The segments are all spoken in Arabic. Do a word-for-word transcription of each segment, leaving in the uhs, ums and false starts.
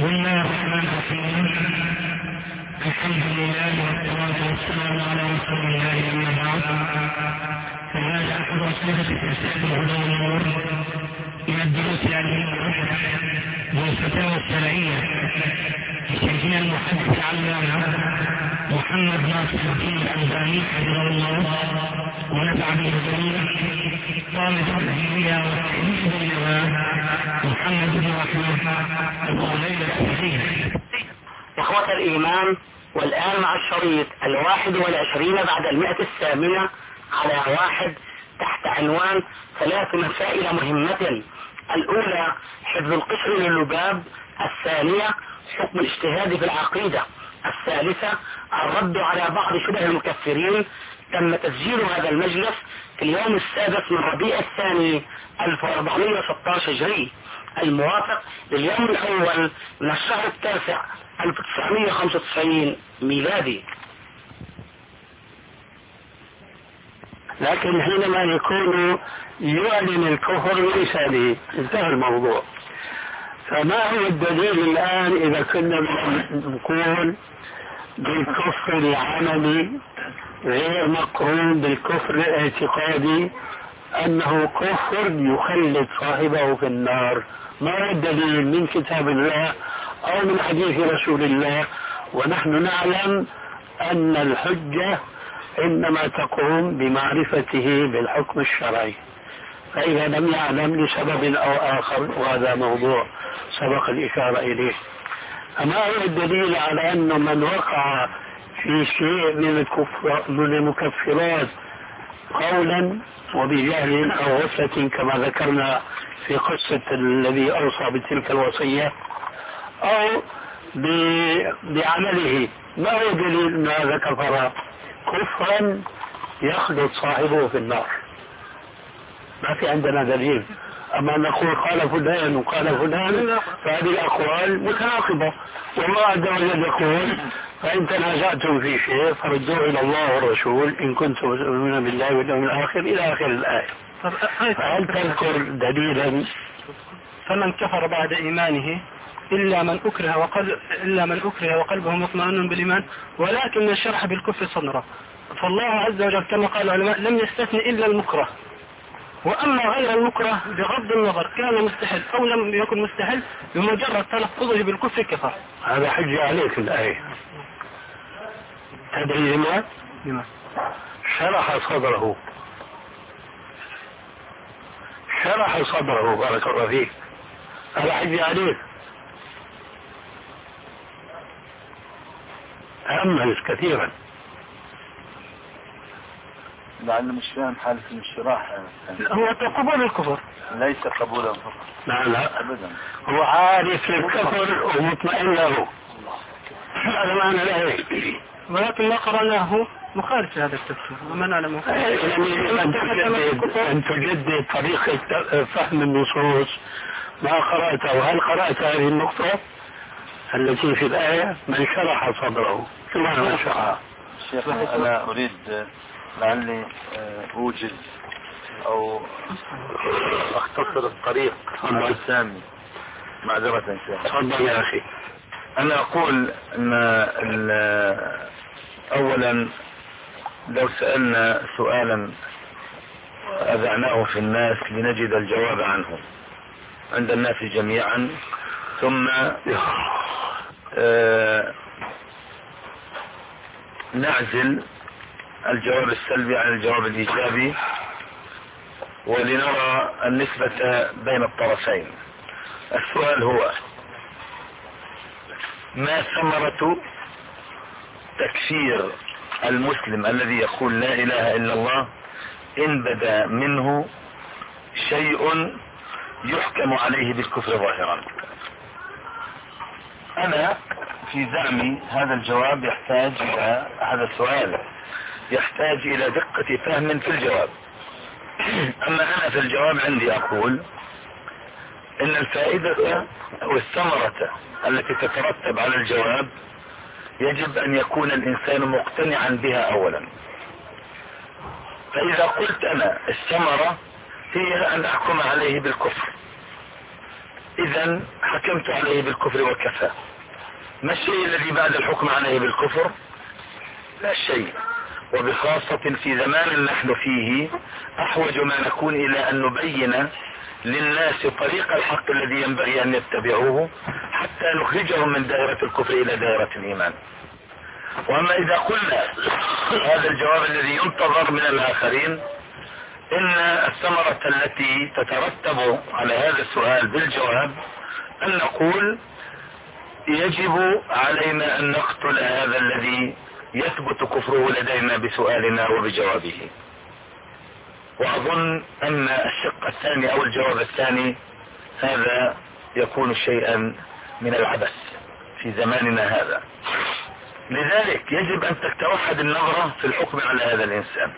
بسم الله الرحمن الرحيم. الحمد لله والصلاة والسلام على رسول الله أما بعد، فهذا أحد أسئلة تفسير الهدى والنور من الدروس العلمية والفتاوى الشرعية لشيخنا المحدث العلامة محمد ناصر الدين الألباني حفظه الله ونفع به الجميع، طالب الهداية والتحديث بالنواه محمد بن رحمة أبو ليلى الحسين. إخوة الإيمان، والآن مع الشريط الواحد والعشرين بعد المئة الثامنة على واحد تحت عنوان ثلاث مسائل مهمة. الأولى حفظ القشر للباب، الثانية حكم الاجتهاد في العقيدة، الثالثة الرد على بعض شبه المكفرين. تم تسجيل هذا المجلس في اليوم السادس من ربيع الثاني ألف وأربعمائة وستة عشر هجري، الموافق لليوم الأول من الشهر التاسع ألف وتسعمائة وخمسة وتسعين ميلادي. لكن حينما يكون يعلن الكفر لسانه انتهى الموضوع. فما هو الدليل الآن إذا كنا نقول بالكفر العملي غير مقرون بالكفر الاعتقادي أنه كفر يخلد صاحبه في النار؟ ما هو الدليل من كتاب الله أو من حديث رسول الله؟ ونحن نعلم أن الحجة إنما تقوم بمعرفته بالحكم الشرعي، فإذا لم يعلم لسبب أو آخر، وهذا موضوع سبق الإشارة إليه. أما هو الدليل على أن من وقع في شيء من من المكفرات قولا وبجهل أو غفلة كما ذكرنا في قصة الذي أوصى بتلك الوصية أو بعمله، ما هو دليل أن هذا كفر كفرا يخلد صاحبه في النار؟ ما في عندنا دليل. أما نقول قال فلان وقال فلان فهذه الأقوال متناقضة، والله عز وجل يقول فإن تنازعتم في شيء فردوه إلى الله والرسول إن كنتم تؤمنون بالله واليوم الآخر إلى آخر الآية. فهل تذكر دليلا؟ فمن كفر بعد إيمانه إلا من أكره وقلب إلا من أكره وقلبه مطمئن بالإيمان ولكن الشرح بالكفر صدره. فالله عز وجل كما قال العلماء لم يستثني إلا المكره، وأما غير المكره بغض النظر كان مستحل أو لم يكن مستحل بمجرد تلفظه بالكفر كفر. هذا حجة عليك الآية. تدري لما؟ لما؟ شرح صدره شرح صدره بارك الله فيك، هذا حجة عليك. أمل كثيرا. لعل مش فاهم حالة الانشراح. هو قبول الكفر ليس قبولا فقط. لا لا أبدا، هو عارف الكفر ومطمئن له، هذا معنى لا، ولكن ما قرأناه مخالف لهذا التفسير وما نعلمه. أن تجدد طريقة فهم النصوص ما قرأته. وهل قرأت هذه النقطة التي في الآية من شرح صدره؟ شو معنى شرح؟ شيخ أنا أريد لعلي أوجز أو أختصر الطريق على السامي معذرة شيخ. تفضل يا أخي. أنا أقول أن أولا لو سألنا سؤالا أذعناه في الناس لنجد الجواب عنه عند الناس جميعا، ثم آه نعزل الجواب السلبي عن الجواب الإيجابي ولنرى النسبة بين الطرفين. السؤال هو: ما ثمرة تكفير المسلم الذي يقول لا إله إلا الله إن بدا منه شيء يحكم عليه بالكفر ظاهرا؟ أنا في زعمي هذا الجواب يحتاج إلى هذا السؤال يحتاج إلى دقة فهم في الجواب. أما أنا في الجواب عندي أقول إن الفائدة والثمرة التي تترتب على الجواب يجب أن يكون الإنسان مقتنعا بها أولا. فإذا قلت أنا الثمرة هي أن أحكم عليه بالكفر، إذا حكمت عليه بالكفر وكفى. ما الشيء الذي بعد الحكم عليه بالكفر؟ لا شيء، وبخاصة في زمان نحن فيه أحوج ما نكون إلى أن نبين للناس طريق الحق الذي ينبغي أن يتبعوه حتى نخرجهم من دائرة الكفر إلى دائرة الإيمان. وأما إذا قلنا هذا الجواب الذي ينتظر من الآخرين، إن الثمرة التي تترتب على هذا السؤال بالجواب أن نقول يجب علينا أن نقتل هذا الذي يثبت كفره لدينا بسؤالنا وبجوابه. وأظن أن الشق الثاني أو الجواب الثاني هذا يكون شيئا من العبث في زماننا هذا. لذلك يجب أن تتوحد النظرة في الحكم على هذا الإنسان.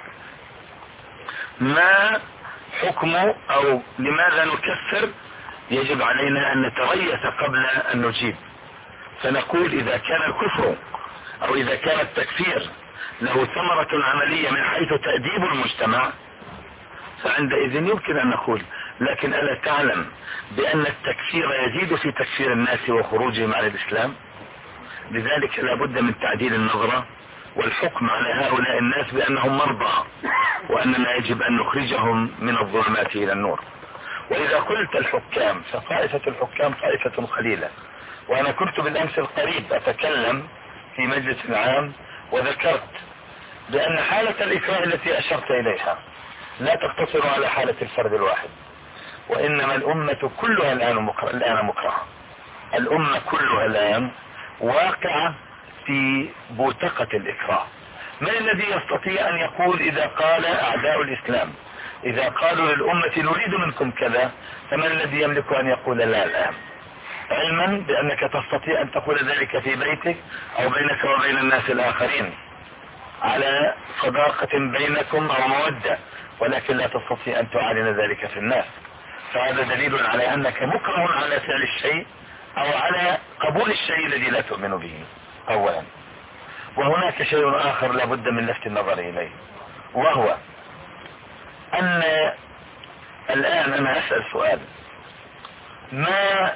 ما حكمه أو لماذا نكفر؟ يجب علينا أن نتريث قبل أن نجيب، فنقول إذا كان الكفر أو إذا كان التكفير له ثمرة عملية من حيث تأديب المجتمع فعندئذ يمكن أن نقول. لكن ألا تعلم بأن التكفير يزيد في تكفير الناس وخروجهم على الإسلام؟ لذلك لا بد من تعديل النظرة والحكم على هؤلاء الناس بأنهم مرضى، وأننا يجب أن نخرجهم من الظلمات إلى النور. وإذا قلت الحكام فطائفة الحكام طائفة قليلة. وأنا كنت بالأمس القريب أتكلم في مجلس عام وذكرت بأن حالة الإكراه التي أشرت إليها لا تقتصر على حالة الفرد الواحد، وإنما الأمة كلها الآن مكره. الآن مكره. الأمة كلها الآن واقعة في بوتقة الإكراه. من الذي يستطيع أن يقول إذا قال أعداء الإسلام إذا قالوا للأمة نريد منكم كذا، فمن الذي يملك أن يقول لا الآن؟ علما بأنك تستطيع أن تقول ذلك في بيتك أو بينك وبين الناس الآخرين على صداقة بينكم أو مودة، ولكن لا تستطيع أن تعلن ذلك في الناس. فهذا دليل على أنك مكره على فعل الشيء أو على قبول الشيء الذي لا تؤمن به أولا. وهناك شيء آخر لا بد من لفت النظر إليه، وهو أن الآن أنا أسأل سؤال: ما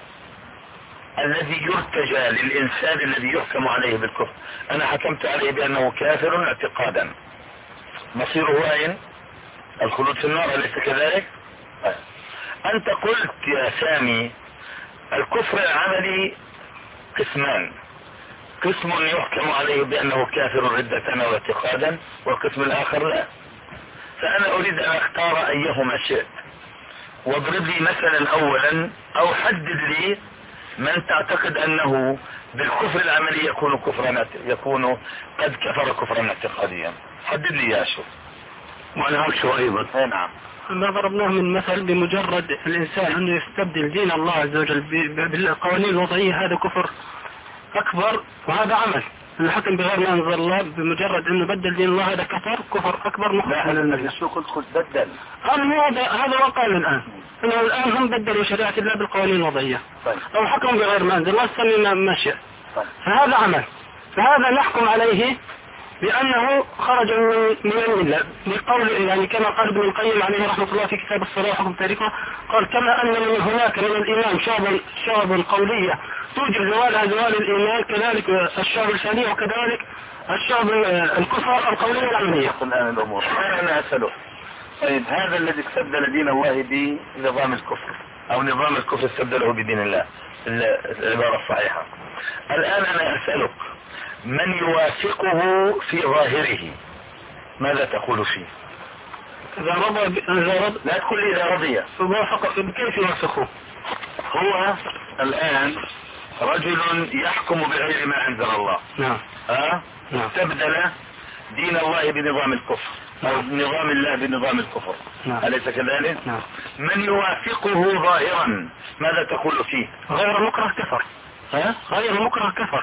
الذي يرتجى للإنسان الذي يحكم عليه بالكفر؟ أنا حكمت عليه بأنه كافر اعتقادا، مصيره أين؟ الخلود في النار، أليس كذلك؟ أنت قلت يا سامي الكفر العملي قسمان، قسم يحكم عليه بأنه كافر ردة واعتقادا، والقسم الآخر لا. فأنا أريد أن أختار أيهما شئت، واضرب لي مثلا أولا أو حدد لي من تعتقد أنه بالكفر العملي يكون كفرا يكون قد كفر كفرا اعتقاديا. حدد لي يا شو. وأنا أكشف أيضا. نعم. ما ضربناه من مثل بمجرد الإنسان أنه يستبدل دين الله عز وجل بالقوانين الوضعية، هذا كفر أكبر، وهذا عمل الحكم بغير ما أنزل الله. بمجرد أنه بدل دين الله هذا كفر كفر أكبر مخالف. لا أنا النبي شو قلت قلت بدل. هذا هذا وقال الآن أنه الآن هم بدلوا شريعة الله بالقوانين الوضعية. طيب. أو حكم بغير ما أنزل الله سمينا ما شاء. طيب. فهذا عمل، فهذا نحكم عليه بأنه خرج من الملة بقول، يعني كما قال ابن القيم عليه رحمة الله في كتاب الصلاة وحكم تاريخه، قال كما أن من هناك من الإيمان شعب شعب قولية توجب زوالها زوال الإيمان، كذلك الشعب الفعلية، وكذلك الشعب الكفر القولية العملية. الآن الأمور أنا أسأله، طيب هذا الذي استبدل دين الله بنظام الكفر أو نظام الكفر استبدله بدين الله، العبارة الصحيحة. الآن أنا أسألك من يوافقه في ظاهره ماذا تقول فيه؟ إذا رضى إذا رضى لا تقول لي إذا رضي، فوافق كيف يوافقه؟ هو الآن رجل يحكم بغير ما أنزل الله. نعم. ها؟ نعم. استبدل دين الله بنظام الكفر أو نظام الله بنظام الكفر. نعم. أليس كذلك؟ نعم. من يوافقه ظاهرا ماذا تقول فيه؟ غير مكره كفر. ها؟ غير مكره كفر.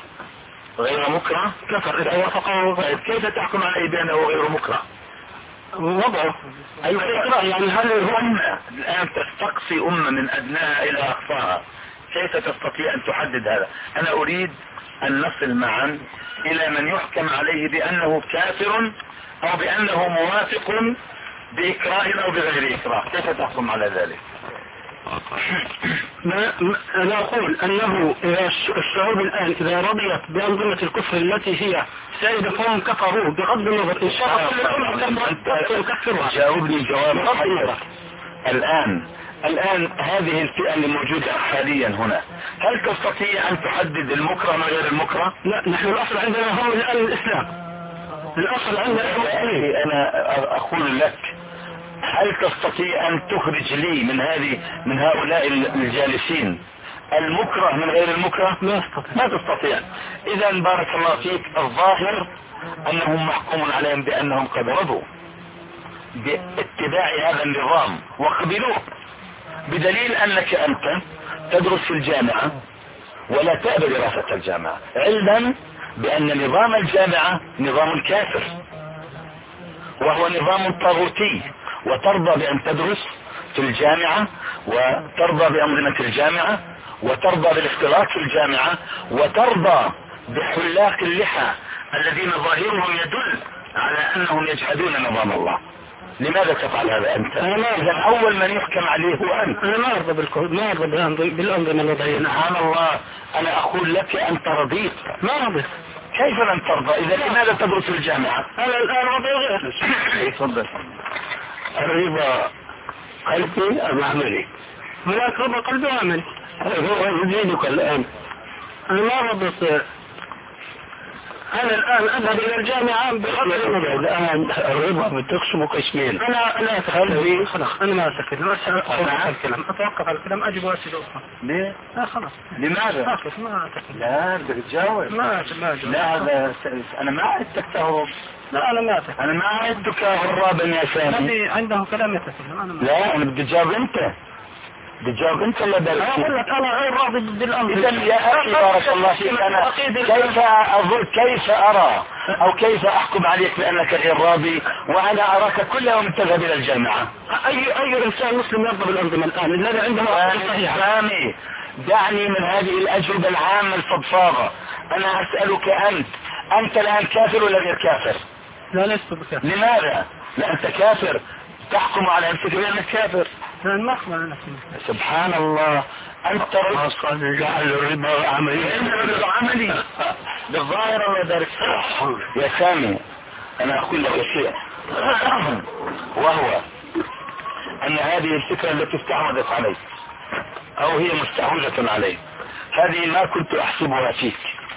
غير مكره كفر إذا وافقه. طيب كيف تحكم عليه بأنه غير مكره؟ وضعه أيوة يعني هل هو أمة الآن تستقصي أمة من أدناها إلى أقصاها، كيف تستطيع أن تحدد هذا؟ أنا أريد أن نصل معا إلى من يحكم عليه بأنه كافر أو بأنه موافق بإكراه أو بغير إكراه، كيف تحكم على ذلك؟ ما أنا أقول أنه إذا الشعوب الآن إذا رضيت بأنظمة الكفر التي هي سائدة فهم كفروا بغض النظر إن شاء الله كفروا. جاوبني جواب محير. الآن الآن هذه الفئة اللي موجودة حاليا هنا، هل تستطيع أن تحدد المكره من غير المكره؟ لا، نحن الأصل عندنا هو الآن الإسلام. الأصل عندنا الإسلام. أنا أقول لك، هل تستطيع أن تخرج لي من هذه من هؤلاء الجالسين المكره من غير المكره؟ لا أستطيع. ما تستطيع. إذا بارك الله فيك، الظاهر أنهم محكوم عليهم بأنهم قد رضوا باتباع هذا النظام وقبلوه، بدليل أنك أنت تدرس في الجامعة ولا تأبى دراسة الجامعة، علما بأن نظام الجامعة نظام كافر وهو نظام طاغوتي، وترضى بأن تدرس في الجامعة وترضى بأنظمة الجامعة وترضى بالاختلاط في الجامعة وترضى بحلاق اللحى الذين ظاهرهم يدل على أنهم يجحدون نظام الله. لماذا تفعل هذا أنت؟ إذا أول من يحكم عليه هو أنت. أنا ما أرضى بالكود، ما أرضى بالأنظمة الوضعية. سبحان الله، أنا أقول لك أنت رضيت. ما رضيت. كيف لم ترضى؟ إذا لماذا تدرس في الجامعة؟ أنا الآن وضعي غير. تفضل. الرضا قلبي أم عملي؟ هناك رضا قلبي وعملي. هو دينك الآن. أنا ما رضيت. أنا الآن أذهب إلى الجامعة بغض النظر. الآن الرضا بتقسم قسمين. أنا لا أتكلم. خلاص أنا ما أتكلم. أتوقف الكلام. أتوقف الكلام. أجب أسئلة أخرى. ليه؟ لا خلاص. لماذا؟ أسف ما أتكلم. لا بدك تجاوب. ما ما أجاوب. لا هذا أنا ما عدتك تهرب. لا أنا ما أتكلم. أنا ما عدتك هرابا يا سامي. الذي عنده كلام يتكلم. أنا ما. لا أنا بدي تجاوب أنت. بتجاوب انت ولا أنا أقول لك أنا غير راضي بالأمر. إذا يا أخي بارك الله فيك، أنا كيف أظن كيف أرى أو كيف أحكم عليك بأنك غير راضي وأنا أراك كل يوم تذهب إلى الجامعة؟ أي أي إنسان مسلم يرضى بالأنظمة الآن الذي عنده صحيح. سامي دعني من هذه الأجوبة العامة الفضفاضة. أنا أسألك أنت، أنت الآن كافر ولا غير كافر؟ لا لست بكافر. لماذا؟ لا أنت كافر، تحكم على نفسك بأنك كافر. لأن ما أحكم على نفسي. سبحان الله، أنت رجل جعل الربا عملي. الربا عملي بالظاهر ولا دارك. يا سامي أنا أقول لك شيء، وهو أن هذه الفكرة التي استعمدت عليك أو هي مستحوذة عليك، هذه ما كنت أحسبها فيك،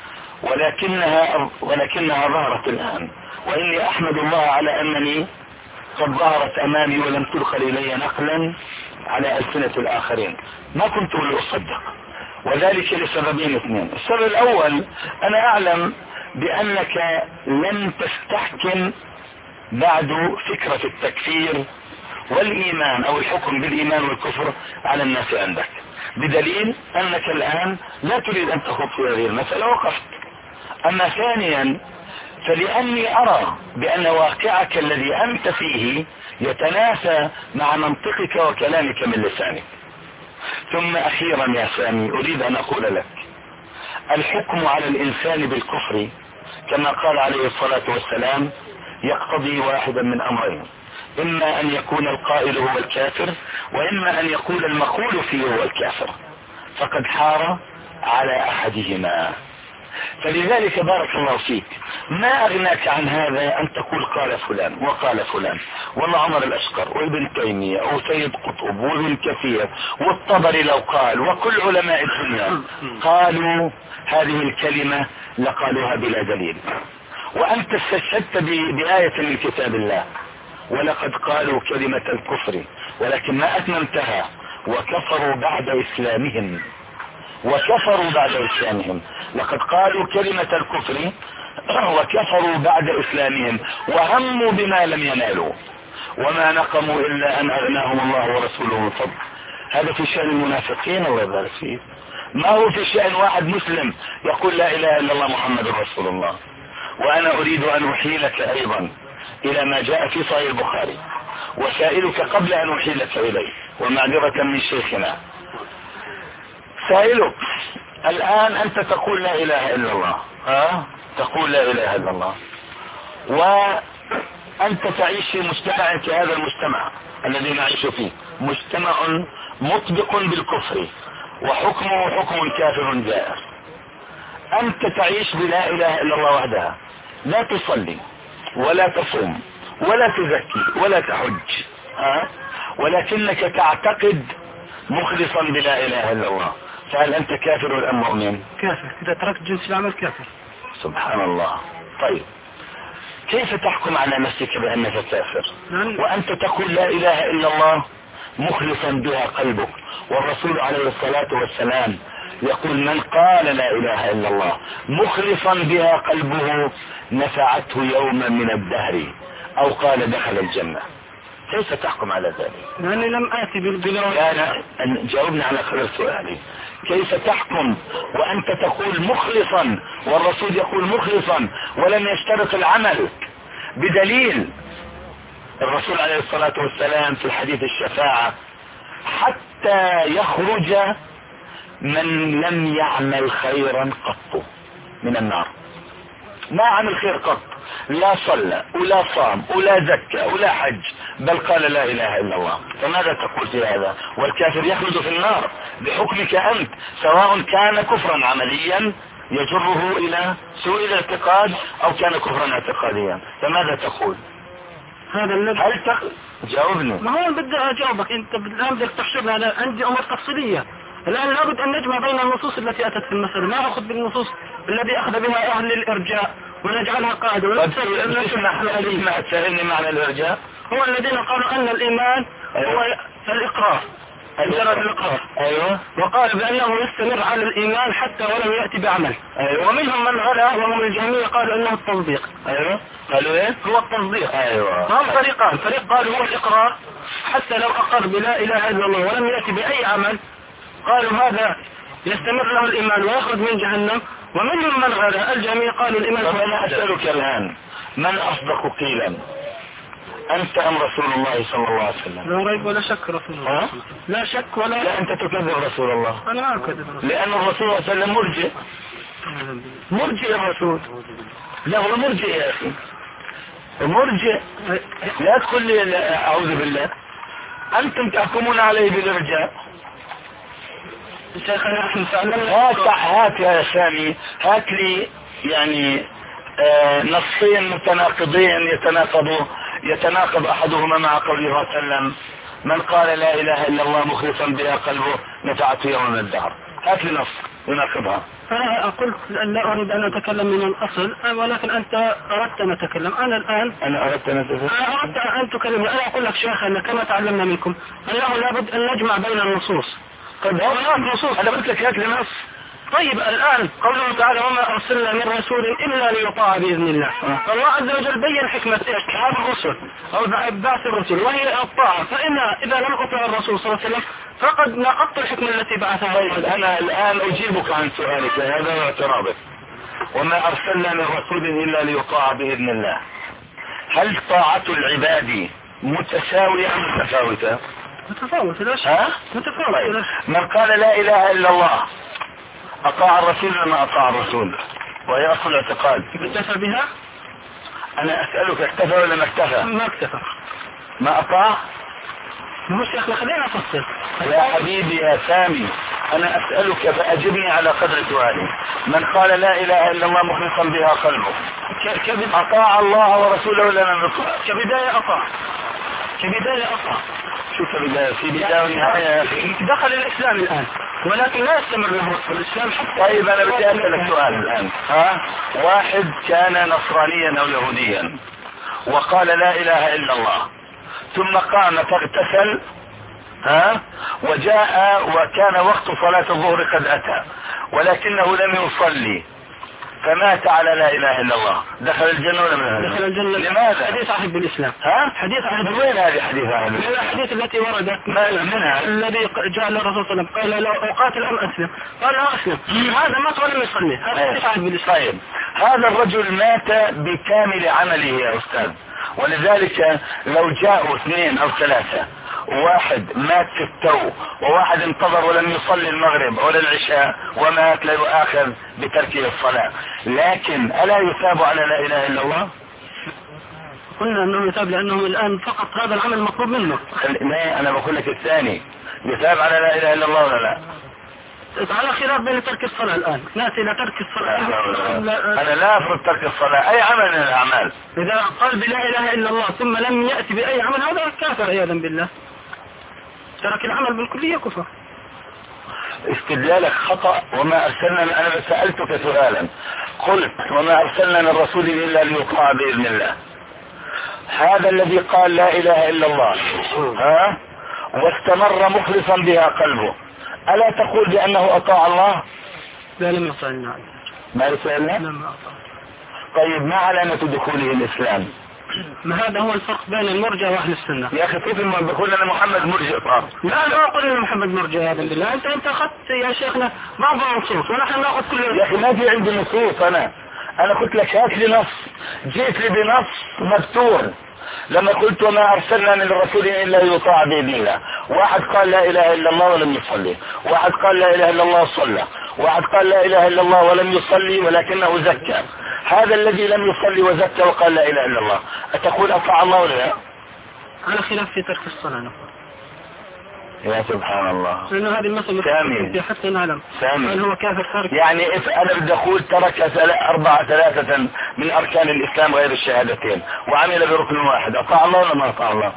ولكنها ولكنها ظهرت الآن، وإني أحمد الله على أنني قد ظهرت أمامي ولم تدخل إلي نقلا على ألسنة الآخرين. ما كنت لأصدق، وذلك لسببين اثنين. السبب الأول، أنا أعلم بأنك لن تستحكم بعد فكرة التكفير والإيمان أو الحكم بالإيمان والكفر على الناس عندك، بدليل أنك الآن لا تريد أن تخوض في هذه المسألة وقفت. أما ثانيا، فلأني أرى بأن واقعك الذي أنت فيه يتنافى مع منطقك وكلامك من لسانك. ثم أخيرا يا سامي أريد أن أقول لك، الحكم على الإنسان بالكفر كما قال عليه الصلاة والسلام يقتضي واحدا من أمرين، إما أن يكون القائل هو الكافر، وإما أن يكون المقول فيه هو الكافر، فقد حار على أحدهما. فلذلك بارك الله فيك، ما أغناك عن هذا أن تقول قال فلان وقال فلان، والله عمر الأشقر وابن تيمية وسيد قطب وابن كثير والطبري لو قال وكل علماء الدنيا قالوا هذه الكلمة لقالوها بلا دليل، وأنت استشهدت بآية من كتاب الله ولقد قالوا كلمة الكفر ولكن ما أتممتها وكفروا بعد إسلامهم وكفروا بعد إسلامهم. لقد قالوا كلمة الكفر وكفروا بعد إسلامهم وهموا بما لم ينالوا وما نقموا إلا أن أغناهم الله ورسوله من فضل. هذا في شأن المنافقين الله يبارك فيه، ما هو في شأن واحد مسلم يقول لا إله إلا الله محمد رسول الله. وأنا أريد أن أحيلك أيضا إلى ما جاء في صحيح البخاري، وسائلك قبل أن أحيلك إليه ومعذرة من شيخنا، سائلك الآن أنت تقول لا إله إلا الله، ها؟ تقول لا إله إلا الله، وأنت تعيش في مجتمع كهذا المجتمع الذي نعيش فيه، مجتمع مطبق بالكفر وحكمه حكم كافر جائر. أنت تعيش بلا إله إلا الله وحدها، لا تصلي ولا تصوم ولا تزكي ولا تحج، أه؟ ولكنك تعتقد مخلصا بلا إله إلا الله، فهل أنت كافر أم مؤمن؟ كافر، إذا تركت جنس العمل كافر. سبحان الله. طيب كيف تحكم على نفسك بأنك كافر وأنت تقول لا إله إلا الله مخلصا بها قلبك؟ والرسول عليه الصلاة والسلام يقول من قال لا إله إلا الله مخلصا بها قلبه نفعته يوما من الدهر، أو قال دخل الجنة. كيف تحكم على ذلك؟ لأني لم آتي بالبلاد. أنا جاوبني على خير سؤالي. كيف تحكم وأنت تقول مخلصا والرسول يقول مخلصا ولم يشترط العمل؟ بدليل الرسول عليه الصلاة والسلام في الحديث الشفاعة حتى يخرج من لم يعمل خيرا قط من النار، ما عمل خير قط، لا صلى ولا صام ولا زكى ولا حج، بل قال لا اله الا الله. فماذا تقول في هذا؟ والكافر يخلد في النار بحكمك انت، سواء كان كفرا عمليا يجره الى سوء الاعتقاد او كان كفرا اعتقاديا. فماذا تقول؟ هذا الذي هل تق... جاوبني. ما هو بدي اجاوبك، انت الان بدك تحسبنا. انا عندي امور تفصيليه. الان لابد ان نجمع بين النصوص التي اتت في المسألة، ما اخذ بالنصوص الذي اخذ بها اهل الارجاء ونجعلها قاعده. اسمع تسألني معنى الارجاء. هو الذين قالوا ان الايمان هو الاقرار، مجرد الاقرار. ايوه. وقال بانه يستمر على الايمان حتى ولم ياتي بعمل. ايوه. ومنهم من غلا وهم الجهمية قالوا انه التصديق. ايوه. قالوا ايه؟ هو التصديق. ايوه. فهم فريقان، فريق قالوا هو الاقرار حتى لو اقر بلا اله الا الله ولم ياتي باي عمل قالوا هذا يستمر له الايمان ويخرج من جهنم. ومنهم من غلا الجميع قالوا الايمان. طب انا اسالك الان، من اصدق قيلا، انت ام رسول الله صلى الله عليه وسلم؟ لا ريب ولا شك رسول الله. ها؟ لا شك ولا. لا انت تكذب رسول الله. انا ما اكذب رسول. لان الرسول صلى الله عليه وسلم مرجئ. مرجئ الرسول. لا هو مرجئ يا اخي، مرجئ. لا تقول لي اعوذ بالله، انتم تحكمون عليه بالارجاء. شيخنا احنا فعلا. هات هات يا سامي، هات لي يعني آه نصين متناقضين يتناقضوا يتناقض احدهما مع قوله صلى الله عليه وسلم من قال لا اله الا الله مخلصا بها قلبه نفعته يوم من الدهر. هات لي نص يناقضها. انا قلت لا اريد ان اتكلم من الاصل، ولكن انت اردت ان اتكلم. انا الان انا اردت ان اتكلم انا اردت ان تكلمني. انا اقول لك شيخنا كما تعلمنا منكم انه لابد ان نجمع بين النصوص. طيب هو نصوص، انا قلت لك هات لي نص. طيب الآن قوله تعالى وما أرسلنا من رسول إلا ليطاع بإذن الله. فالله عز وجل بين حكمة إرسال الرسل أو بعث الرسل وهي الطاعة. فإن إذا لم أطع الرسول صلى الله عليه وسلم فقد نقضت الحكمة التي بعثها. طيب أنا الآن أجيبك عن سؤالك هذا واعتراضك. وما أرسلنا من رسول إلا ليطاع بإذن الله. هل طاعة العباد متساوية أم متفاوتة؟ متفاوتة. لا شك. ها؟ متفاوتة. من قال لا إله إلا الله أطاع الرسول وما أطاع الرسول، وهي أصل الاعتقاد. اكتفى بها؟ أنا أسألك اكتفى ولا ما اكتفى؟ ما اكتفى. ما أطاع؟ مش يا أخي خلينا نفصل. يا حبيبي يا سامي أنا أسألك فأجبني على قدر سؤالي. من قال لا إله إلا الله مخلصا بها قلبه أطاع الله ورسوله ولا لم يطع؟ كبداية أطاع. كبداية أطاع. شوف بداية في بداية ونهاية يا أخي. دخل الإسلام الآن ولكن لا يستمر له الإسلام حتى. طيب أنا بدي أسألك سؤال الآن. ها؟ واحد كان نصرانيا أو يهوديا وقال لا إله إلا الله ثم قام فاغتسل ها وجاء وكان وقت صلاة الظهر قد أتى ولكنه لم يصلي فمات على لا اله الا الله، دخل الجنة ولا من دخل الجنة؟ لماذا؟ حديث عهد بالاسلام. ها؟ حديث عهد. من وين هذه حديث عهد؟ من الاحاديث التي وردت منها الذي جاء الرسول صلى الله عليه وسلم قال لو اقاتل ام اسلم؟ قال لا اسلم. هذا مات ولم يصلي. هذا حديث عهد بالاسلام. طيب هذا الرجل مات بكامل عمله يا استاذ، ولذلك لو جاءوا اثنين او ثلاثة واحد مات في التو وواحد انتظر ولم يصلي المغرب ولا العشاء ومات لا يؤاخذ بتركه الصلاة، لكن ألا يثاب على لا إله إلا الله؟ قلنا أنه يثاب لأنه الآن فقط هذا العمل مطلوب منه. لا أنا بقول لك الثاني، يثاب على لا إله إلا الله ولا لا؟ على خلاف بين ترك الصلاة الآن، نأتي إلى ترك الصلاة. أنا لا أفرض ترك الصلاة، أي عمل من الأعمال. إذا قال بلا إله إلا الله ثم لم يأتي بأي عمل هذا كافر عياذا بالله، ترك العمل بالكلية كفر. استدلالك خطأ. وما أرسلنا، أنا سألتك سؤالا قلت وما أرسلنا من رسول إلا ليطاع بإذن الله. هذا الذي قال لا إله إلا الله ها واستمر مخلصا بها قلبه، ألا تقول بأنه أطاع الله؟ لا لم يطع الله. ما يسألنا؟ لم أطاع. طيب ما علامة دخوله الإسلام؟ ما هذا هو الفرق بين المرجع وأهل السنة. يا أخي كيف بقول لنا محمد مرجع صار؟ لا لا أقول أن محمد مرجع هذا بالله. أنت أنت أخذت يا شيخنا بعض النصوص ونحن نأخذ كل. يا أخي ما في عندي نصوص. أنا أنا قلت لك هات لي نص، جيت لي بنص مفتوح لما قلت وما أرسلنا من الرسول إلا يطاع بإذن الله. واحد قال لا إله إلا الله ولم يصلي، واحد قال لا إله إلا الله وصلى، واحد قال لا إله إلا الله ولم يصلي ولكنه زكى. هذا الذي لم يصلي وزكى وقال لا إله إلا الله أتقول أطاع الله ولا لا؟ على خلاف في ترك الصلاة نقول. يا سبحان الله. لأنه هذه المسألة سامي حتى نعلم سامي هل هو كافر تارك. يعني إف أنا بدي أقول ترك أربعة ثلاثة من أركان الإسلام غير الشهادتين وعمل بركن واحد، أطاع الله ولا ما أطاع الله؟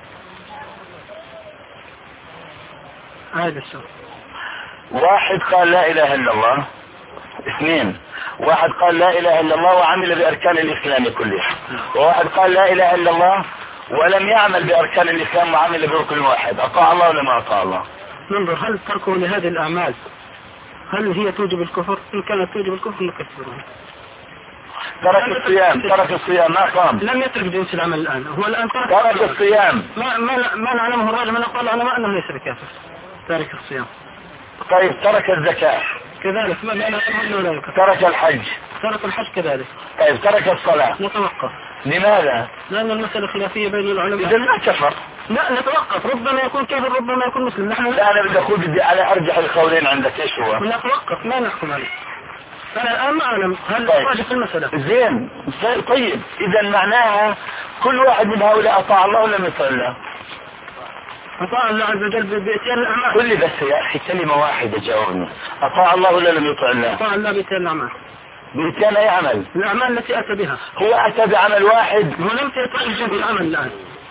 هذا السؤال. واحد قال لا إله إلا الله، اثنين واحد قال لا إله إلا الله وعمل بأركان الإسلام كلها، وواحد قال لا إله إلا الله ولم يعمل بأركان الإسلام وعمل بركن واحد، أطاع الله ولا ما أطاع الله؟ ننظر هل تركه لهذه الأعمال هل هي توجب الكفر؟ إن كانت توجب الكفر نكفره. ترك الصيام، ترك الصيام ما قام. لم يترك جنس العمل الآن، هو الآن ترك, ترك الصيام. ما ما ما نعلمه الراجل من قال العلماء أنه ليس بكافر تارك الصيام. طيب ترك الزكاة كذلك ما نعلمه أنه لا يكفر. ترك الحج. ترك الحج كذلك. طيب ترك الصلاة. نتوقف. لماذا؟ لأن المسألة خلافية بين العلماء. إذا ما كفر. لا نتوقف، ربما يكون كافر ربما يكون مسلم. نحن لا أنا بدي أقول بدي على أرجح القولين عندك إيش هو؟ نتوقف ما نحكم عليه. أنا الآن ما أعلم هل راجح المسألة. زين طيب إذا معناها كل واحد من هؤلاء أطاع الله ولم يطع الله؟ أطاع الله عز وجل بإتيان الأعمال. قل لي بس يا أخي كلمة واحدة جاوبني، أطاع الله ولا لم يطع الله؟ أطاع الله بإتيان الأعمال. بإتيان أي عمل؟ الأعمال التي أتى بها. هو أتى بعمل واحد. هو لم تأتي الجنس العمل الآن.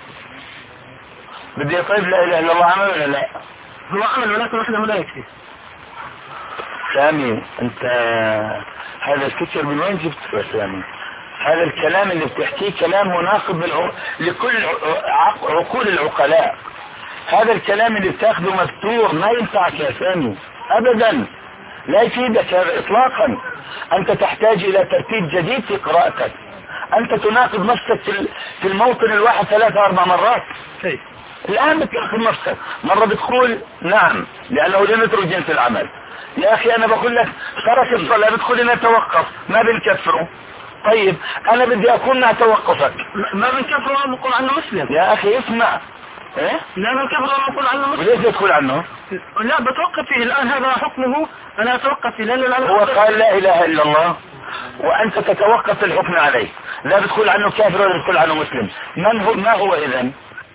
بدي طيب لا إله إلا الله عمل ولا لا؟ هو عمل ولكن وحده لا يكفي. سامي أنت هذا الفكر من وين جبته يا سامي؟ هذا الكلام اللي بتحكيه كلام مناقض بالع... لكل عق... عقول العقلاء. هذا الكلام اللي بتاخده مفتوح ما ينفعك يا سامي أبدا، لا يفيدك هذا إطلاقا. أنت تحتاج إلى ترتيب جديد في قراءتك. أنت تناقض نفسك في الموطن الواحد ثلاثة أربع مرات. كيف؟ الآن بتناقض نفسك، مرة بتقول نعم لأنه لم يترك جنس العمل. يا أخي أنا بقول لك ترك الصلاة بتقول لنا توقف ما بنكفره. طيب أنا بدي أكون مع توقفك. ما بنكفره ونقول عنه مسلم. يا أخي اسمع. إيه؟ لا بنكفره ونقول عنه مسلم. وليش تقول عنه؟ لا بتوقف فيه الآن هذا حكمه أنا أتوقف فيه لأنه هو قال لا إله إلا الله وأنت تتوقف في الحكم عليه، لا بتقول عنه كافر ولا بتقول عنه مسلم. من هو ما هو إذن؟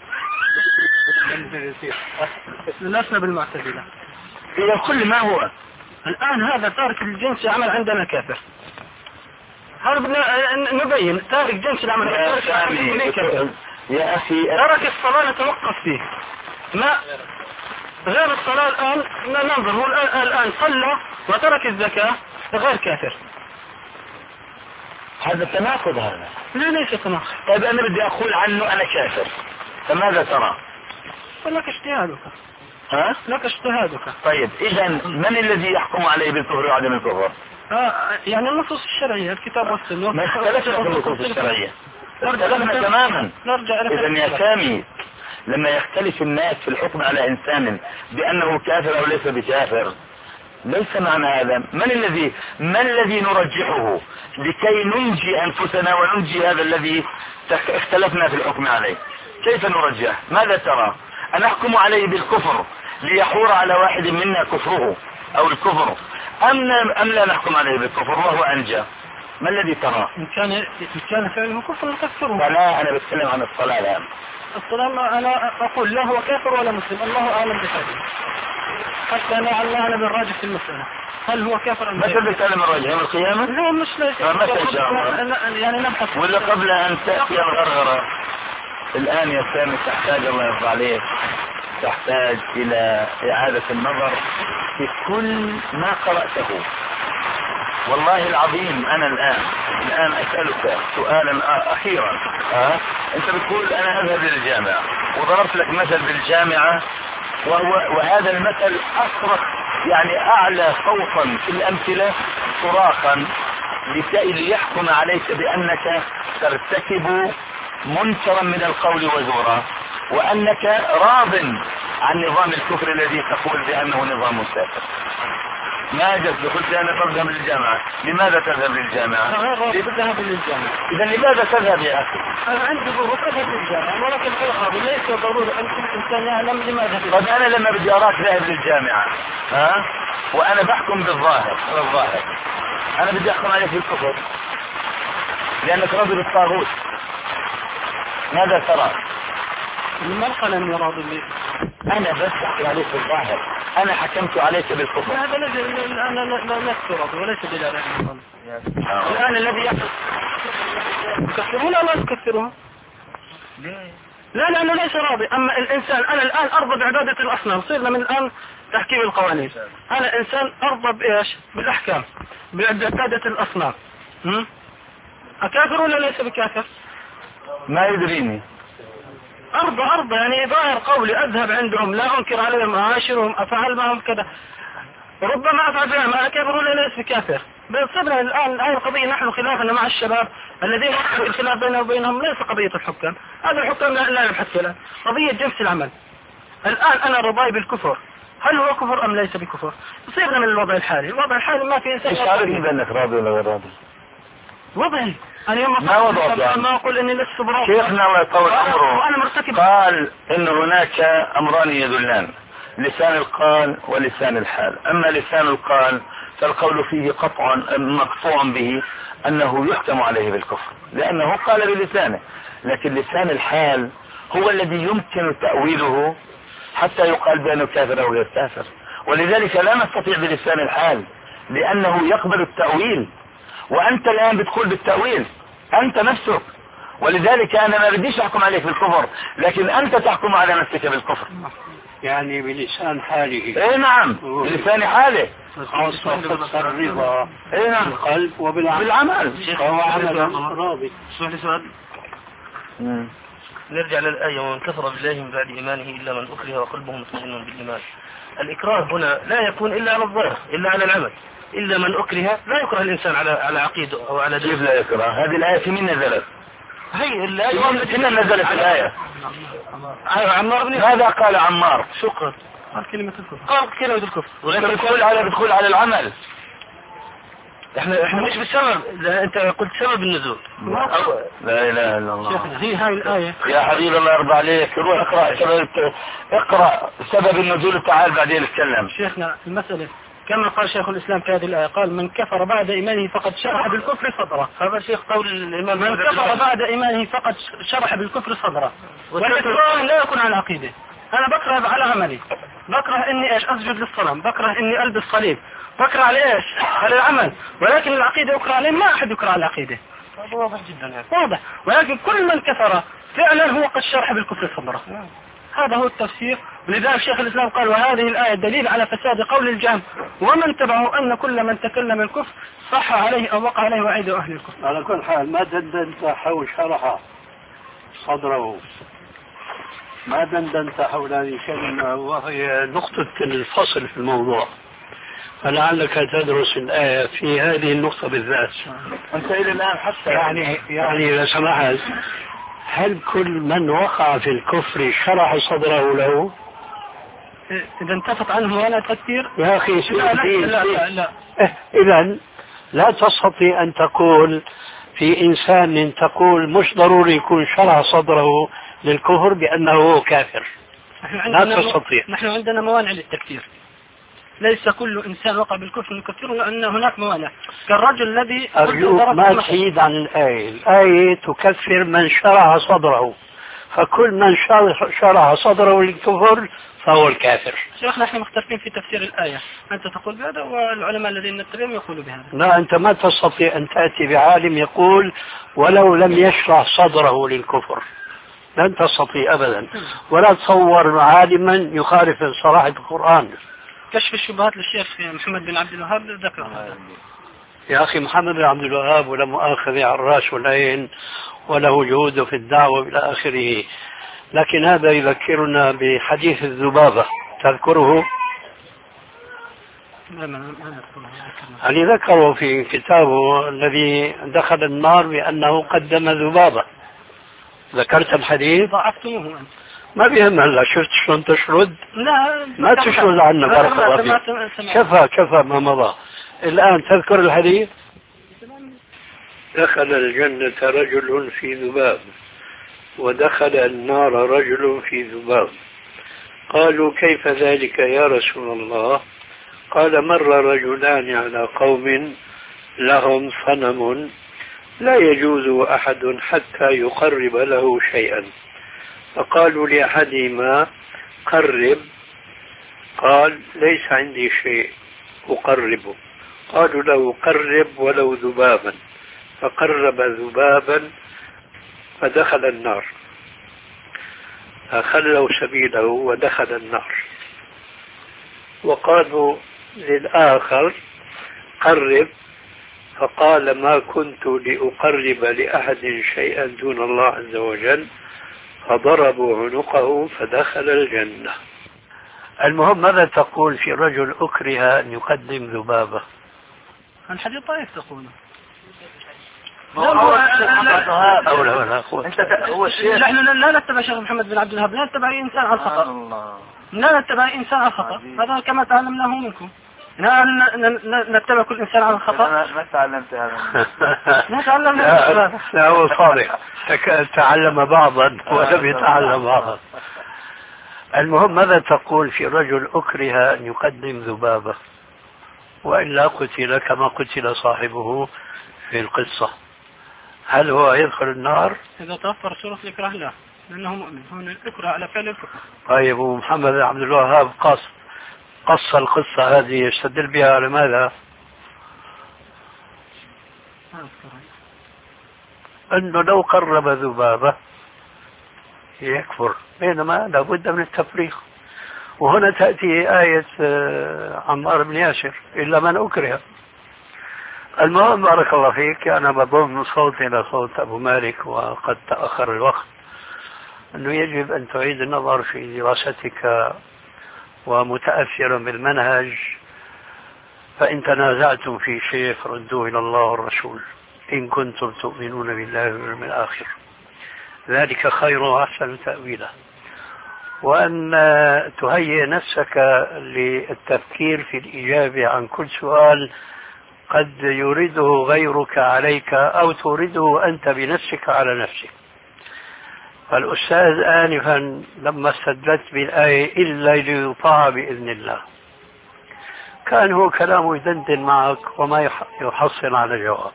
لسنا بالمعتزلة. إذا كل ما هو الآن هذا تارك الجنس عمل عندنا كافر. هذا نبين تارك جنس العمل يا, يا أخي ترك الصلاة نتوقف فيه. ما غير الصلاة الآن ننظر هو الآن صلى وترك الزكاة غير كافر. هذا تناقض. هذا لا ليس تناقض. طيب أنا بدي أقول عنه أنا كافر، فماذا ترى؟ لك اجتهادك. ها؟ لك اجتهادك. طيب إذا من الذي يحكم عليه بالكفر وعدم الكفر؟ آه يعني النصوص الشرعية الكتاب والسنة. ما اختلفنا في النصوص الشرعية، اختلفنا تماما. نرجع إلى إذا يا سامي لما يختلف الناس في الحكم على إنسان بأنه كافر أو ليس بكافر ليس معنى هذا من الذي ما الذي نرجحه لكي ننجي أنفسنا وننجي هذا الذي اختلفنا في الحكم عليه؟ كيف نرجح؟ ماذا ترى؟ أن نحكم عليه بالكفر ليحور على واحد منا كفره أو الكفر، أم أم لا نحكم عليه بالكفر وهو أنجى؟ ما الذي ترى؟ إن كان إن كان فعله كفر نكفره. لا أنا بتكلم عن الصلاة الآن. السلام أنا أقول لا هو كافر ولا مسلم، الله أعلم بحاله، حتى لا علّانا بالراجح في المسألة هل هو كافر أم متى بيتكلم الرجل يوم القيامة؟ لا مش ليس متى إن شاء الله؟ يعني نبحث. ولا قبل أن تأتي الغرغرة الآن يا سامي تحتاج الله يرضى عليك تحتاج إلى إعادة النظر في كل ما قرأته. والله العظيم أنا الآن الآن أسألك سؤالا أخيرا. أه؟ أنت بتقول أنا أذهب للجامعة وضربت لك مثل بالجامعة، وهو وهذا المثل أصرخ يعني أعلى صوتا في الأمثلة صراخا ليحكم عليك بأنك ترتكب منكرا من القول وزورا، وأنك راض عن نظام الكفر الذي تقول بأنه نظام سافر. ما جد قلت أنا تذهب للجامعة، لماذا تذهب للجامعة؟ أذهب للجامعة. إذا لماذا تذهب يا أخي؟ أنا عندي ظروف أذهب للجامعة، ولكن ليس ضروري أن كل إنسان يعلم لماذا. طب أنا لما بدي أراك ذاهب للجامعة ها وأنا بحكم بالظاهر على الظاهر، أنا بدي أحكم عليك بالكفر لأنك رجل الطاغوت، ماذا ترى؟ من قال أني راضي لي؟ أنا بس أحكم عليك بالظاهر، أنا حكمت عليك بالكفر. هذا أنا لا أكثر وليس دلالة. الآن الذي يحدث يكفرون أو لا يكفرون؟ لا لأنه ليس راضي. أما الإنسان أنا الآن أرضى بعبادة الأصنام، صرنا من الآن تحكيم القوانين. أنا إنسان أرضى بإيش؟ بالأحكام بعبادة الأصنام. أكافر ولا ليس بكافر؟ ما يدريني. أرضى أرضى يعني ظاهر قولي أذهب عندهم لا أنكر عليهم أعاشرهم أفعل معهم كذا، ربما أفعل بها ما أكافر ولا ليس بكافر. بصدنا الآن هذه القضية نحن خلافنا مع الشباب الذين يحدث الخلاف بيننا وبينهم ليس قضية الحكام، هذا الحكام لا يبحث فيها، قضية جنس العمل. الآن أنا رضاي بالكفر، هل هو كفر أم ليس بكفر؟ صيغنا من الوضع الحالي، الوضع الحالي ما في إنسان. إيش عارفين بأنك راضي ولا غير راضي؟ وضعي أنا يوم ما وضعك يعني؟ ما أقول إني لست براضي. شيخنا الله يطول عمره وأنا مرتكب قال إن هناك أمران يدلان، لسان القال ولسان الحال. أما لسان القال فالقول فيه قطع مقطوع به أنه يحكم عليه بالكفر لأنه قال بلسانه، لكن لسان الحال هو الذي يمكن تأويله حتى يقال بأنه كافر أو غير كافر، ولذلك لا نستطيع بلسان الحال لأنه يقبل التأويل، وأنت الآن بتقول بالتأويل أنت نفسك، ولذلك أنا ما بديش أحكم عليك بالكفر لكن أنت تحكم على نفسك بالكفر. يعني بلسان حاله. ايه نعم بلسان حاله خاصة الرضا. ايه نعم بالقلب وبالعمل. بالعمل فهو عمل راضي. اسمح لي سؤال. نرجع للآية ومن كفر بالله من بعد إيمانه إلا من أكره وقلبه مطمئن بالإيمان. الإكراه هنا لا يكون إلا على الظاهر إلا على العمل، إلا من أكره لا يكره الإنسان على على عقيده أو على دين. كيف لا يكره؟ هذه الآية في من نزلت؟ هي الآية في من نزلت الآية؟ عمار بن ماذا قال عمار؟ شكرا. قال كلمة الكفر. قال كلمة الكفر. ولكن بتقول على بتقول على العمل. احنا احنا مش بالسبب، انت قلت سبب النزول. لا اله الا الله. هي هاي الآية. يا حبيبي الله يرضى عليك روح اقرأ سبب اقرأ سبب النزول تعال بعدين نتكلم. شيخنا المسألة كما قال شيخ الإسلام في هذه الآية قال من كفر بعد إيمانه فقد شرح بالكفر صدره. هذا شيخ قول الإمام. من كفر بعد إيمانه فقد شرح بالكفر صدره. والإكراه لا يكون على عقيدة. أنا بكره على عملي، بكره إني إيش أسجد للصنم، بكره إني ألبس صليب، بكره على إيش على العمل، ولكن العقيدة يكره عليه ما أحد يكره على العقيدة. هذا واضح جدا يعني. واضح، ولكن كل من كفر فعلا هو قد شرح بالكفر صدره. هذا هو التفسير. ولذلك شيخ الإسلام قال وهذه الآية دليل على فساد قول الجهم ومن تبعه أن كل من تكلم الكفر صح عليه أو وقع عليه وعيد أهل الكفر. على كل حال ما دندنت حول شرح صدره، ما دندنت حول هذه الكلمة وهي نقطة الفصل في الموضوع، فلعلك تدرس الآية في هذه النقطة بالذات. أنت إلى الآن حتى يعني يعني إذا سمحت هل كل من وقع في الكفر شرح صدره له؟ إذا انتفت عنه ولا تكفير يا أخي لا لا لا, لا. إذا لا تستطيع أن تقول في إنسان تقول مش ضروري يكون شرح صدره للكفر بأنه كافر. لا تستطيع. نحن عندنا موانع للتكفير، ليس كل إنسان وقع بالكفر نكفره لأن هناك موانع كالرجل الذي أرجوك ما تحيد عن الآية. الآية تكفر من شرح صدره، فكل من شرح صدره للكفر فهو الكافر. شيخنا احنا مختلفين في تفسير الآية، أنت تقول بهذا والعلماء الذين نتبعهم يقولوا بهذا. لا، أنت ما تستطيع أن تأتي بعالم يقول ولو لم يشرح صدره للكفر، لن تستطيع أبدا، ولا تصور عالما يخالف صراحة القرآن. كشف الشبهات للشيخ محمد بن عبد الوهاب ذكر هذا. يا أخي محمد بن عبد الوهاب ولا مؤاخذة على الراس والعين وله جهوده في الدعوة إلى آخره، لكن هذا يذكرنا بحديث الذبابة، تذكره؟ يعني ذكره في كتابه الذي دخل النار بأنه قدم ذبابة. ذكرت الحديث؟ ضعفتموه أنت. ما بيهم هلا، شفت شلون تشرد؟ لا ما تشرد عنا بارك الله فيك. كفى كفى ما مضى. الآن تذكر الحديث؟ دخل الجنة رجل في ذباب ودخل النار رجل في ذباب. قالوا كيف ذلك يا رسول الله؟ قال مر رجلان على قوم لهم صنم لا يجوز أحد حتى يقرب له شيئا، فقالوا لأحدهما قرب، قال ليس عندي شيء أقربه. قالوا له قرب ولو ذبابا، فقرب ذبابا فدخل النار، فخلوا سبيله ودخل النار. وقالوا للآخر قرب، فقال ما كنت لأقرب لأحد شيئا دون الله عز وجل، فضربوا عنقه فدخل الجنة. المهم ماذا تقول في رجل أكره أن يقدم ذبابة؟ الحديث طائف تقوله. نحن لا نتبع شيخ محمد بن عبد الوهاب، لا نتبع أي إنسان على الخطأ، لا نتبع أي إنسان على الخطأ، هذا كما تعلمناه منكم. نتبع كل إنسان على الخطأ. ما تعلمت هذا. ما تعلمنا. لا هو صادق، تعلم بعضا ولم يتعلم بعضا. المهم ماذا تقول في رجل أكره أن يقدم ذبابة وإلا قتل كما قتل صاحبه في القصة؟ هل هو يدخل النار؟ إذا توفر صورة الإكراه لا، لأنه مؤمن، هون الإكراه على فعل الكفر. طيب ومحمد بن عبد الوهاب قص قص القصة هذه يستدل بها على ماذا؟ أنه لو قرب ذبابة يكفر، بينما لابد من التفريق. وهنا تأتي آية عمار بن ياسر إلا من أكره. المهم بارك الله فيك، أنا بضم صوتي إلى صوت أبو مالك وقد تأخر الوقت، أنه يجب أن تعيد النظر في دراستك ومتأثرا بالمنهج، فإن تنازعتم في شيء فردوه إلى الله والرسول إن كنتم تؤمنون بالله واليوم الآخر، ذلك خير وأحسن تأويلا. وأن تهيئ نفسك للتفكير في الإجابة عن كل سؤال قد يريده غيرك عليك أو تريده أنت بنفسك على نفسك. فالأستاذ آنفا لما استدلت بالآية إلا ليطاع بإذن الله، كان هو كلامه يدندن معك وما يحصل على جواب.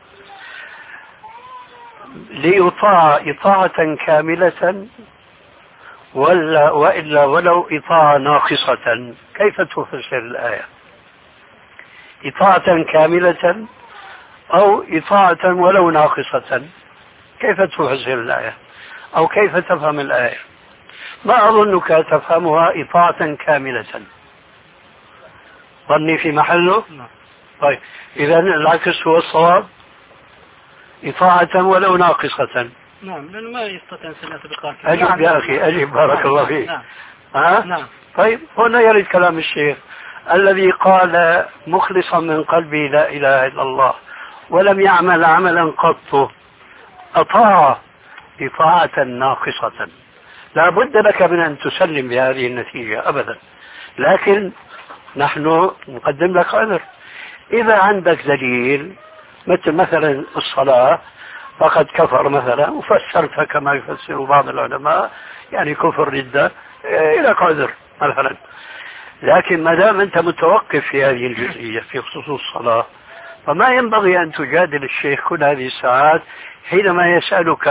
ليطاع إطاعة كاملة ولا وإلا ولو إطاعة ناقصة، كيف تفسر الآية؟ إطاعة كاملة أو إطاعة ولو ناقصة، كيف تفسر الآية أو كيف تفهم الآية؟ ما أظنك تفهمها إطاعة كاملة. ظني في محله. طيب إذا العكس هو الصواب، إطاعة ولو ناقصة. نعم، لأنه ما يستطيع أن يتبقى. أجب يا أخي أجب بارك الله فيك. نعم. ها؟ نعم. طيب هنا يرد كلام الشيخ الذي قال مخلصا من قلبي لا إله إلا الله ولم يعمل عملا قط، أطاع إطاعة ناقصة. لا بد لك من أن تسلم بهذه النتيجة أبدا، لكن نحن نقدم لك عذر. إذا عندك دليل مثل مثلا الصلاة فقد كفر مثلا وفسرتها كما يفسر بعض العلماء يعني كفر ردة، إلى عذر مثلا. لكن ما دام أنت متوقف في هذه الجزئية في خصوص الصلاة، فما ينبغي أن تجادل الشيخ كل هذه الساعات حينما يسألك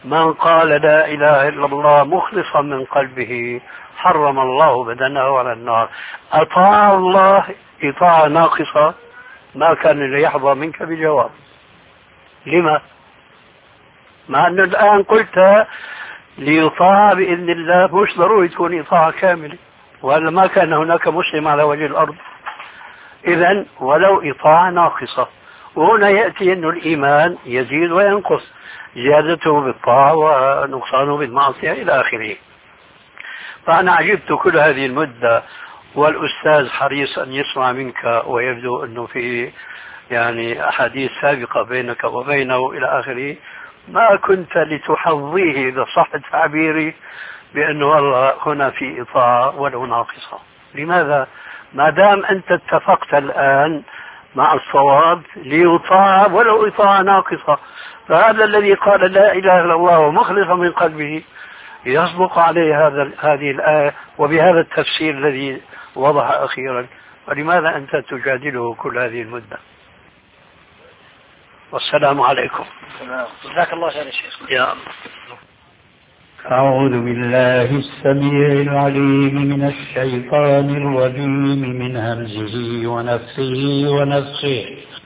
من قال لا إله إلا الله مخلصا من قلبه حرم الله بدنه على النار. أطاع الله إطاعة ناقصة ما كان ليحظى منك بجواب. لما؟ مع أن الآن قلت ليطاع بإذن الله، مش ضروري تكون إطاعة كاملة، وإلا ما كان هناك مسلم على وجه الأرض. إذن ولو إطاعة ناقصة. وهنا يأتي أن الإيمان يزيد وينقص، زيادته بالطاعة ونقصانه بالمعصية إلى آخره. فأنا عجبت كل هذه المدة والأستاذ حريص أن يسمع منك، ويبدو أنه في يعني أحاديث سابقة بينك وبينه إلى آخره، ما كنت لتحظيه إذا صح تعبيري بأنه والله هنا في إطاعة ولو ناقصة. لماذا؟ ما دام أنت اتفقت الآن مع الصواب ليطاع ولو إطاعة ناقصة، فهذا الذي قال لا إله إلا الله ومخلصا من قلبه يصدق عليه هذا هذه الآية وبهذا التفسير الذي وضح أخيرا. فلماذا أنت تجادله كل هذه المدة؟ والسلام عليكم. جزاك الله خير يا شيخ. يا أعوذ بالله السميع العليم من الشيطان الرجيم من همزه ونفسه ونفسه.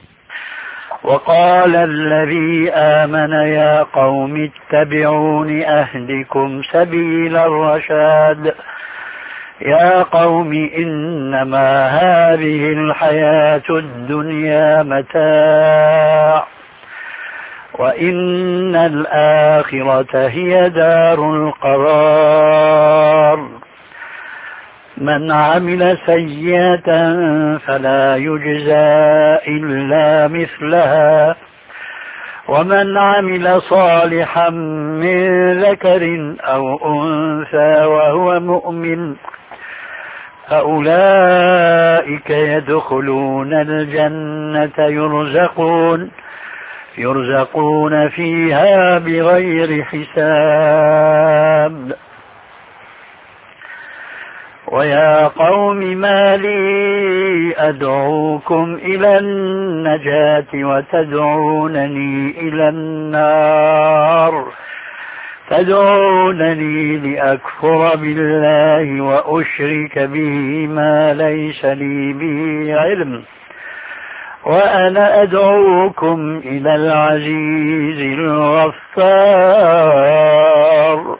وقال الذي آمن يا قوم اتبعون أهدكم سبيل الرشاد. يا قوم إنما هذه الحياة الدنيا متاع وإن الآخرة هي دار القرار. من عمل سيئة فلا يجزى إلا مثلها ومن عمل صالحا من ذكر أو أنثى وهو مؤمن فأولئك يدخلون الجنة يرزقون يرزقون فيها بغير حساب. ويا قوم ما لي أدعوكم إلى النجاة وتدعونني إلى النار تدعونني لأكفر بالله وأشرك به ما ليس لي به علم وأنا أدعوكم إلى العزيز الغفار.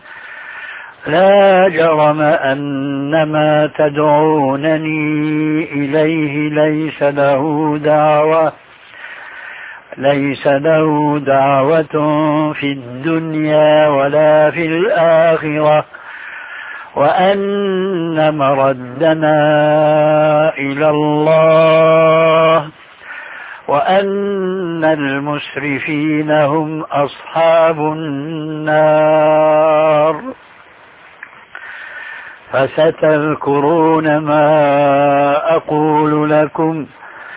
لا جرم أن ما تدعونني إليه ليس له دعوة ليس له دعوة في الدنيا ولا في الآخرة وأن مردنا إلى الله وأن المسرفين هم أصحاب النار. فستذكرون ما أقول لكم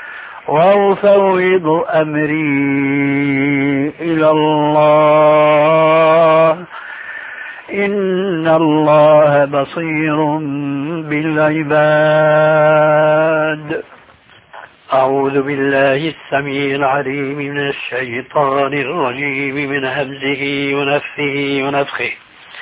وأفوض أمري إلى الله إن الله بصير بالعباد. أعوذ بالله السميع العليم من الشيطان الرجيم من همزه ونفثه ونفخه.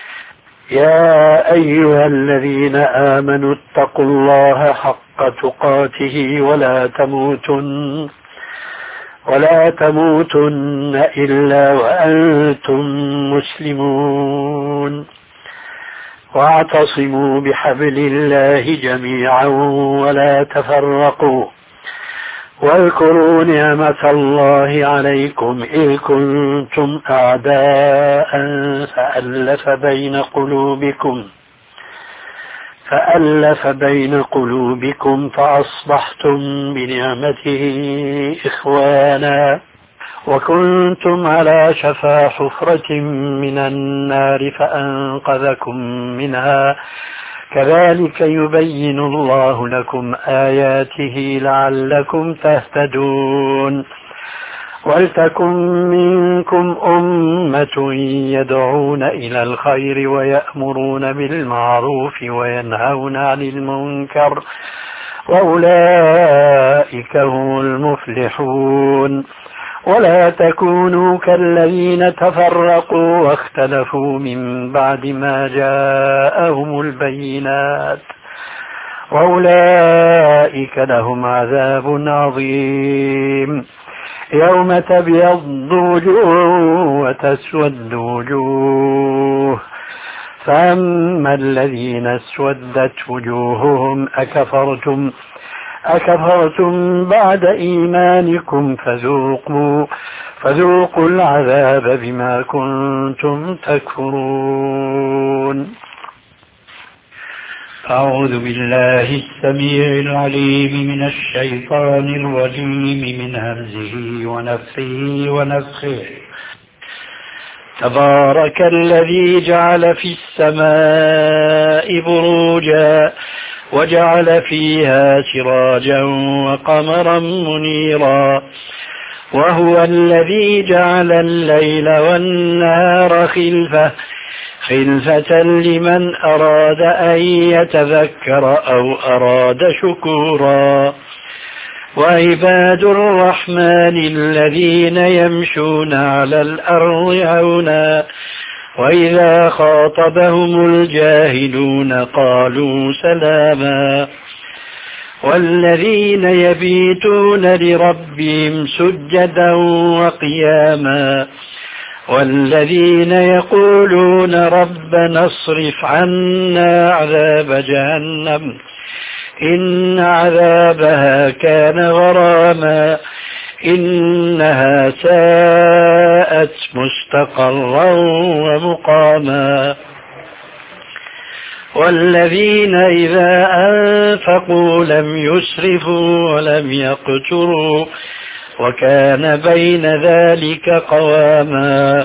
يا أيها الذين آمنوا اتقوا الله حق تقاته ولا تموتن ولا تموتن إلا وأنتم مسلمون واعتصموا بحبل الله جميعا ولا تفرقوا واذكروا نعمة الله عليكم إذ كنتم أعداء فألف بين قلوبكم فألف بين قلوبكم فأصبحتم بنعمته إخوانا وكنتم على شفا حفرة من النار فأنقذكم منها كذلك يبين الله لكم آياته لعلكم تهتدون. ولتكن منكم أمة يدعون إلى الخير ويأمرون بالمعروف وينهون عن المنكر وأولئك هم المفلحون. ولا تكونوا كالذين تفرقوا واختلفوا من بعد ما جاءهم البينات وأولئك لهم عذاب عظيم يوم تبيض وجوه وتسود وجوه فأما الذين اسودت وجوههم أكفرتم أكفرتم بعد إيمانكم فذوقوا فذوقوا العذاب بما كنتم تكفرون. أعوذ بالله السميع العليم من الشيطان الرجيم من همزه ونفخه ونفخه. تبارك الذي جعل في السماء بروجا وجعل فيها سراجا وقمرا منيرا وهو الذي جعل الليل والنهار خلفة خلفة لمن أراد أن يتذكر أو أراد شكورا وعباد الرحمن الذين يمشون على الأرض هونا وإذا خاطبهم الجاهلون قالوا سلاما والذين يبيتون لربهم سجدا وقياما والذين يقولون ربنا اصرف عنا عذاب جهنم إن عذابها كان غراما إنها ساءت مستقرا ومقاما والذين إذا أنفقوا لم يسرفوا ولم يقتروا وكان بين ذلك قواما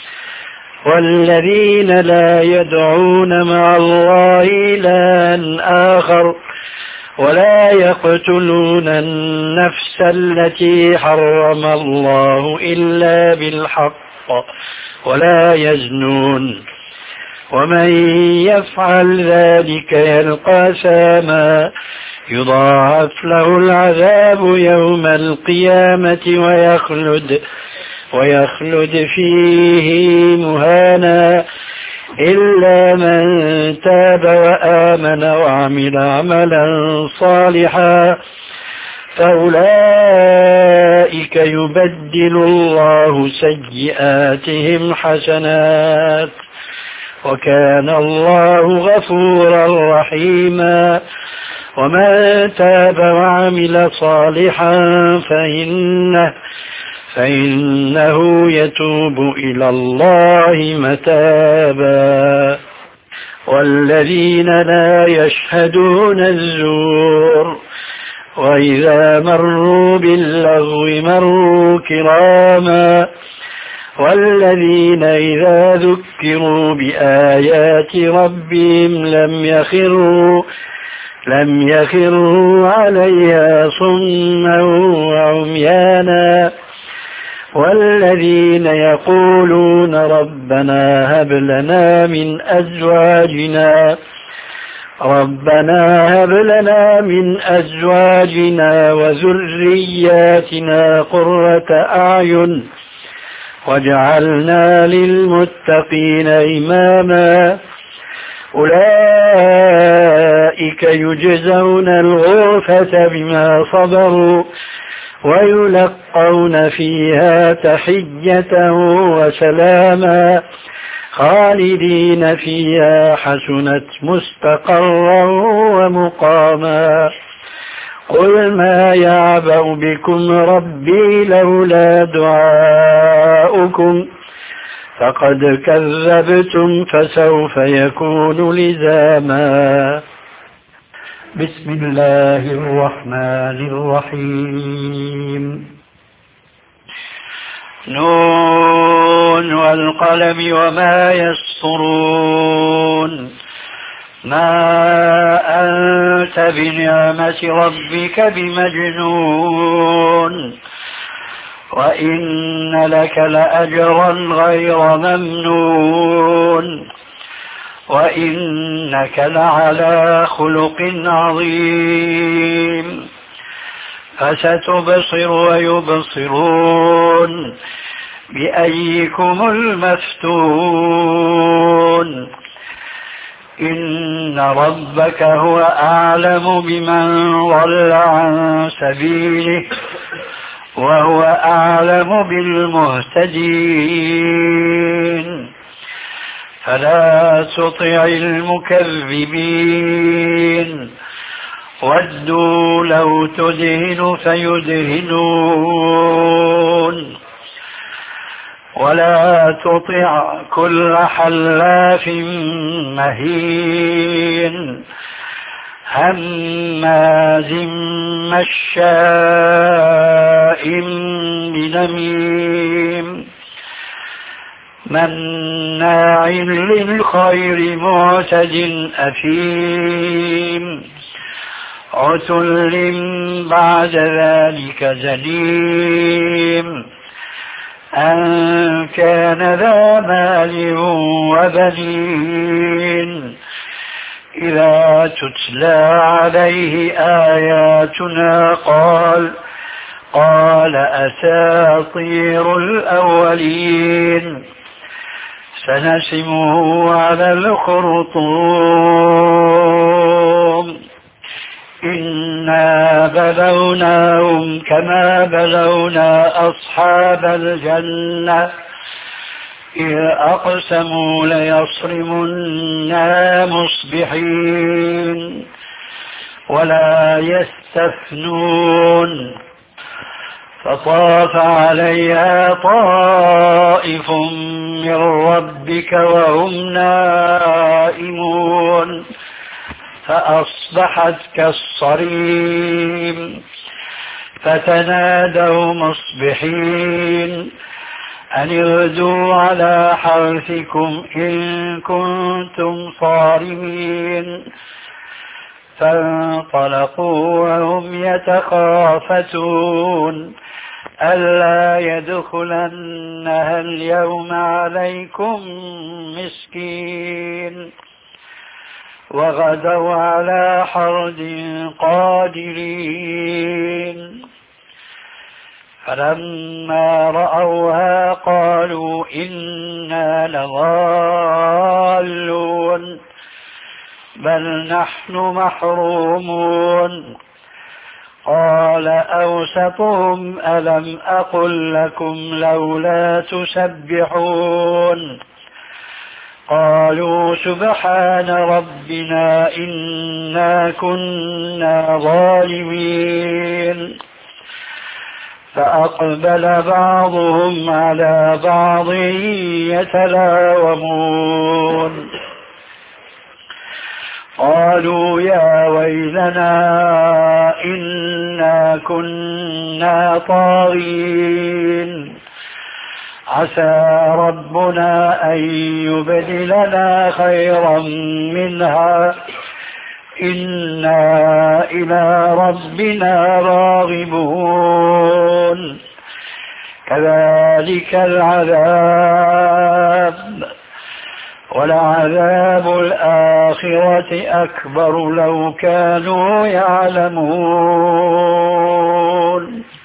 والذين لا يدعون مع الله إلها آخر ولا يقتلون النفس التي حرم الله إلا بالحق ولا يزنون ومن يفعل ذلك يلقى ساما يضاعف له العذاب يوم القيامة ويخلد ويخلد فيه مهانا إلا من تاب وآمن وعمل عملا صالحا فأولئك يبدل الله سيئاتهم حسنات وكان الله غفورا رحيما ومن تاب وعمل صالحا فإنه فإنه يتوب إلى الله متابا والذين لا يشهدون الزور وإذا مروا باللغو مروا كراما والذين إذا ذكروا بآيات ربهم لم يخروا لم يخروا عليها صما وعميانا والذين يقولون ربنا هب لنا من أزواجنا ربنا هب لنا من أزواجنا وذرياتنا قرة أعين واجعلنا للمتقين إماما أولئك يجزون الغرفة بما صبروا ويلقون فيها تحية وسلاما خالدين فيها حسنت مستقرا ومقاما قل ما يعبأ بكم ربي لولا دعاؤكم فقد كذبتم فسوف يكون لزاما. بسم الله الرحمن الرحيم. نون والقلم وما يسطرون ما أنت بنعمة ربك بمجنون وإن لك لأجرا غير ممنون وإنك لعلى خلق عظيم فستبصر ويبصرون بأيكم المفتون إن ربك هو أعلم بمن ضل عن سبيله وهو أعلم بالمهتدين فلا تطع المكذبين ودوا لو تدهن فيدهنون ولا تطع كل حلاف مهين هماز مشاء بنميم مناع للخير معتد أثيم عتل بعد ذلك زنيم أن كان ذا مال وبنين إذا تتلى عليه آياتنا قال قال أساطير الأولين سنسمه على الخرطوم إنا بلوناهم كما بلونا أصحاب الجنة إذ أقسموا ليصرمنها مصبحين ولا يستثنون فطاف عليها طائف من ربك وهم نائمون فأصبحت كالصريم فتنادوا مصبحين أن اغدوا على حرثكم إن كنتم صارمين فانطلقوا وهم يتخافتون ألا يدخلنها اليوم عليكم مسكين وغدوا على حرد قادرين فلما رأوها قالوا إنا لضالون بل نحن محرومون قال أوسطهم ألم أقل لكم لولا تسبحون قالوا سبحان ربنا إنا كنا ظالمين فأقبل بعضهم على بعض يتلاومون قالوا يا ويلنا إنا كنا طاغين عسى ربنا أن يبدلنا خيرا منها إنا إلى ربنا راغبون كذلك العذاب ولعذاب الآخرة أكبر لو كانوا يعلمون.